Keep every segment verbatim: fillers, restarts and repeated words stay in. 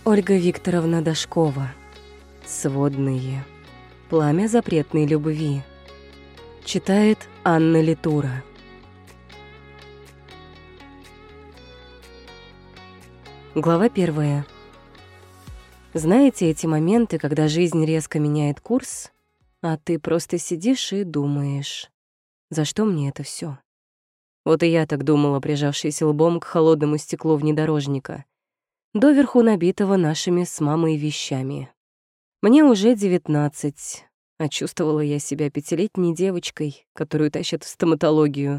Ольга Викторовна Дашкова. Сводные. Пламя запретной любви. Читает Анна Литура. Глава первая. Знаете эти моменты, когда жизнь резко меняет курс, а ты просто сидишь и думаешь, за что мне это все? Вот и я так думала, прижавшись лбом к холодному стеклу внедорожника, доверху набитого нашими с мамой вещами. Мне уже девятнадцать, а чувствовала я себя пятилетней девочкой, которую тащат в стоматологию.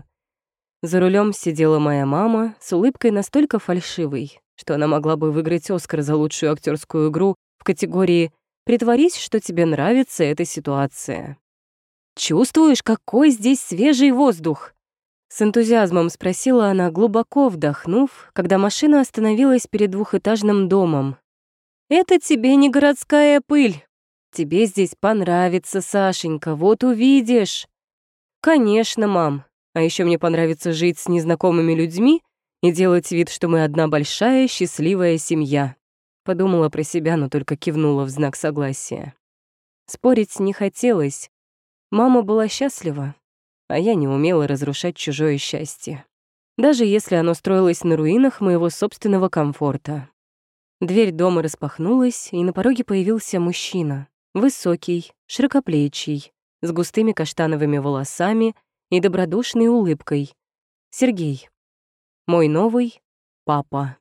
За рулем сидела моя мама с улыбкой настолько фальшивой, что она могла бы выиграть «Оскар» за лучшую актерскую игру в категории «Притворись, что тебе нравится эта ситуация». «Чувствуешь, какой здесь свежий воздух?» С энтузиазмом спросила она, глубоко вдохнув, когда машина остановилась перед двухэтажным домом. «Это тебе не городская пыль. Тебе здесь понравится, Сашенька, вот увидишь». «Конечно, мам. А еще мне понравится жить с незнакомыми людьми и делать вид, что мы одна большая счастливая семья». Подумала про себя, но только кивнула в знак согласия. Спорить не хотелось. Мама была счастлива, а я не умела разрушать чужое счастье, даже если оно строилось на руинах моего собственного комфорта. Дверь дома распахнулась, и на пороге появился мужчина, высокий, широкоплечий, с густыми каштановыми волосами и добродушной улыбкой. Сергей. Мой новый папа.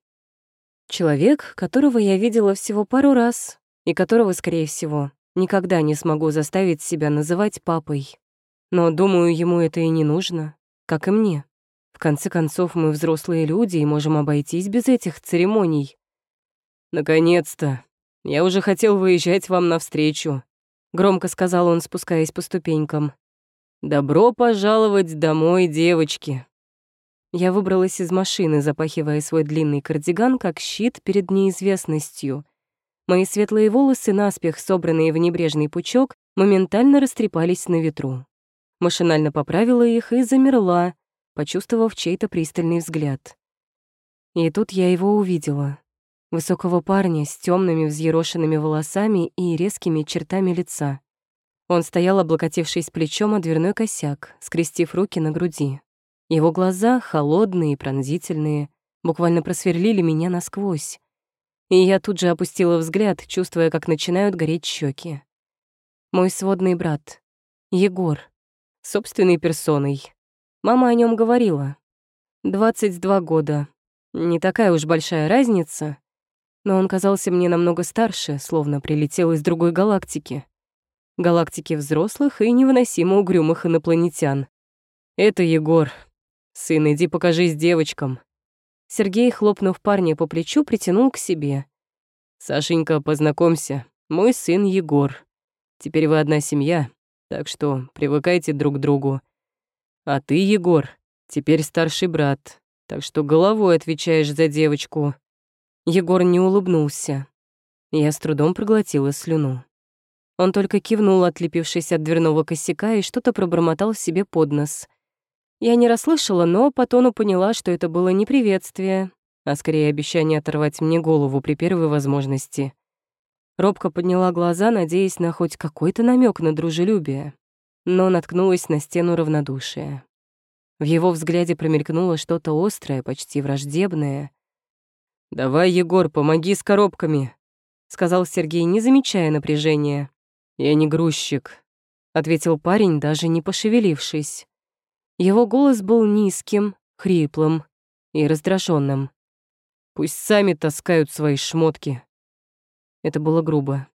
Человек, которого я видела всего пару раз, и которого, скорее всего, никогда не смогу заставить себя называть папой. Но, думаю, ему это и не нужно, как и мне. В конце концов, мы взрослые люди и можем обойтись без этих церемоний. «Наконец-то! Я уже хотел выезжать вам навстречу», — громко сказал он, спускаясь по ступенькам. «Добро пожаловать домой, девочки!» Я выбралась из машины, запахивая свой длинный кардиган как щит перед неизвестностью. Мои светлые волосы, наспех собранные в небрежный пучок, моментально растрепались на ветру. Машинально поправила их и замерла, почувствовав чей-то пристальный взгляд. И тут я его увидела. Высокого парня с темными взъерошенными волосами и резкими чертами лица. Он стоял, облокотившись плечом о дверной косяк, скрестив руки на груди. Его глаза, холодные и пронзительные, буквально просверлили меня насквозь. И я тут же опустила взгляд, чувствуя, как начинают гореть щеки. Мой сводный брат, Егор, собственной персоной. Мама о нем говорила. двадцать два года. Не такая уж большая разница, но он казался мне намного старше, словно прилетел из другой галактики. Галактики взрослых и невыносимо угрюмых инопланетян. «Это Егор. Сын, иди покажись девочкам». Сергей, хлопнув парня по плечу, притянул к себе. «Сашенька, познакомься, мой сын Егор. Теперь вы одна семья, так что привыкайте друг к другу. А ты, Егор, теперь старший брат, так что головой отвечаешь за девочку». Егор не улыбнулся. Я с трудом проглотила слюну. Он только кивнул, отлепившись от дверного косяка, и что-то пробормотал себе под нос. Я не расслышала, но по тону поняла, что это было не приветствие, а скорее обещание оторвать мне голову при первой возможности. Робко подняла глаза, надеясь на хоть какой-то намек на дружелюбие, но наткнулась на стену равнодушия. В его взгляде промелькнуло что-то острое, почти враждебное. «Давай, Егор, помоги с коробками», — сказал Сергей, не замечая напряжения. «Я не грузчик», — ответил парень, даже не пошевелившись. Его голос был низким, хриплым и раздраженным. «Пусть сами таскают свои шмотки». Это было грубо.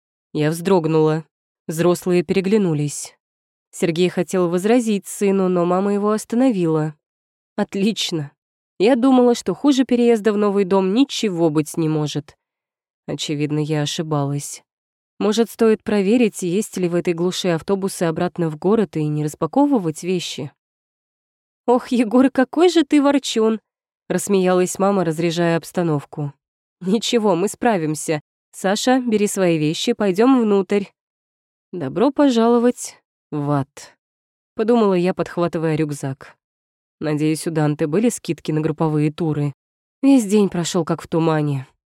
Я вздрогнула. Взрослые переглянулись. Сергей хотел возразить сыну, но мама его остановила. «Отлично. Я думала, что хуже переезда в новый дом ничего быть не может. Очевидно, я ошибалась. Может, стоит проверить, есть ли в этой глуши автобусы обратно в город и не распаковывать вещи?» «Ох, Егор, какой же ты ворчун!» — рассмеялась мама, разряжая обстановку. «Ничего, мы справимся. Саша, бери свои вещи, пойдем внутрь». «Добро пожаловать в ад», — подумала я, подхватывая рюкзак. Надеюсь, у Данте были скидки на групповые туры. Весь день прошел как в тумане.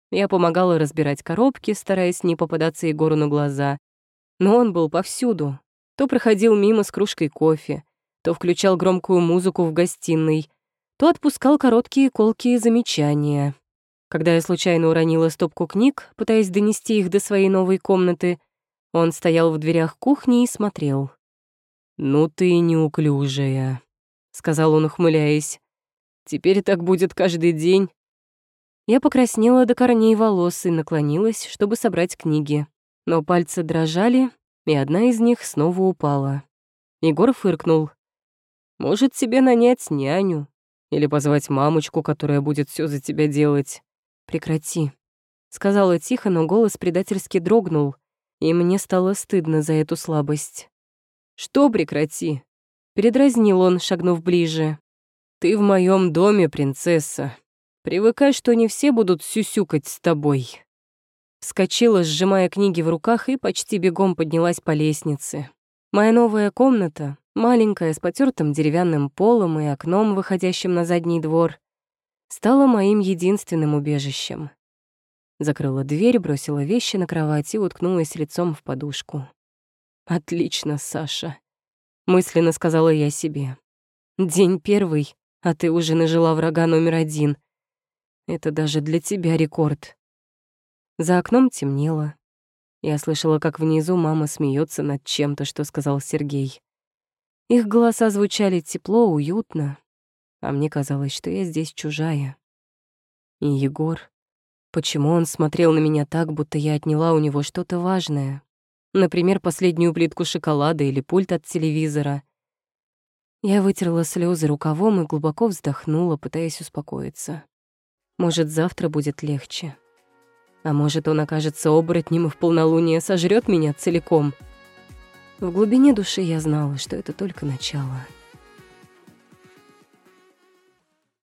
Я помогала разбирать коробки, стараясь не попадаться Егору на глаза. Но он был повсюду. То проходил мимо с кружкой кофе, то включал громкую музыку в гостиной, то отпускал короткие колкие замечания. Когда я случайно уронила стопку книг, пытаясь донести их до своей новой комнаты, он стоял в дверях кухни и смотрел. «Ну ты неуклюжая», — сказал он, ухмыляясь. «Теперь так будет каждый день». Я покраснела до корней волос и наклонилась, чтобы собрать книги. Но пальцы дрожали, и одна из них снова упала. Егор фыркнул. «Может, тебе нанять няню? Или позвать мамочку, которая будет все за тебя делать?» «Прекрати», — сказала тихо, но голос предательски дрогнул, и мне стало стыдно за эту слабость. «Что прекрати?» — передразнил он, шагнув ближе. «Ты в моем доме, принцесса. Привыкай, что не все будут сюсюкать с тобой». Вскочила, сжимая книги в руках, и почти бегом поднялась по лестнице. Моя новая комната, маленькая, с потертым деревянным полом и окном, выходящим на задний двор, стала моим единственным убежищем. Закрыла дверь, бросила вещи на кровать и уткнулась лицом в подушку. «Отлично, Саша», — мысленно сказала я себе. «День первый, а ты уже нажила врага номер один. Это даже для тебя рекорд». За окном темнело. Я слышала, как внизу мама смеется над чем-то, что сказал Сергей. Их голоса звучали тепло, уютно, а мне казалось, что я здесь чужая. И Егор... Почему он смотрел на меня так, будто я отняла у него что-то важное? Например, последнюю плитку шоколада или пульт от телевизора. Я вытерла слезы рукавом и глубоко вздохнула, пытаясь успокоиться. Может, завтра будет легче. А может, он окажется оборотнем и в полнолуние сожрет меня целиком. В глубине души я знала, что это только начало.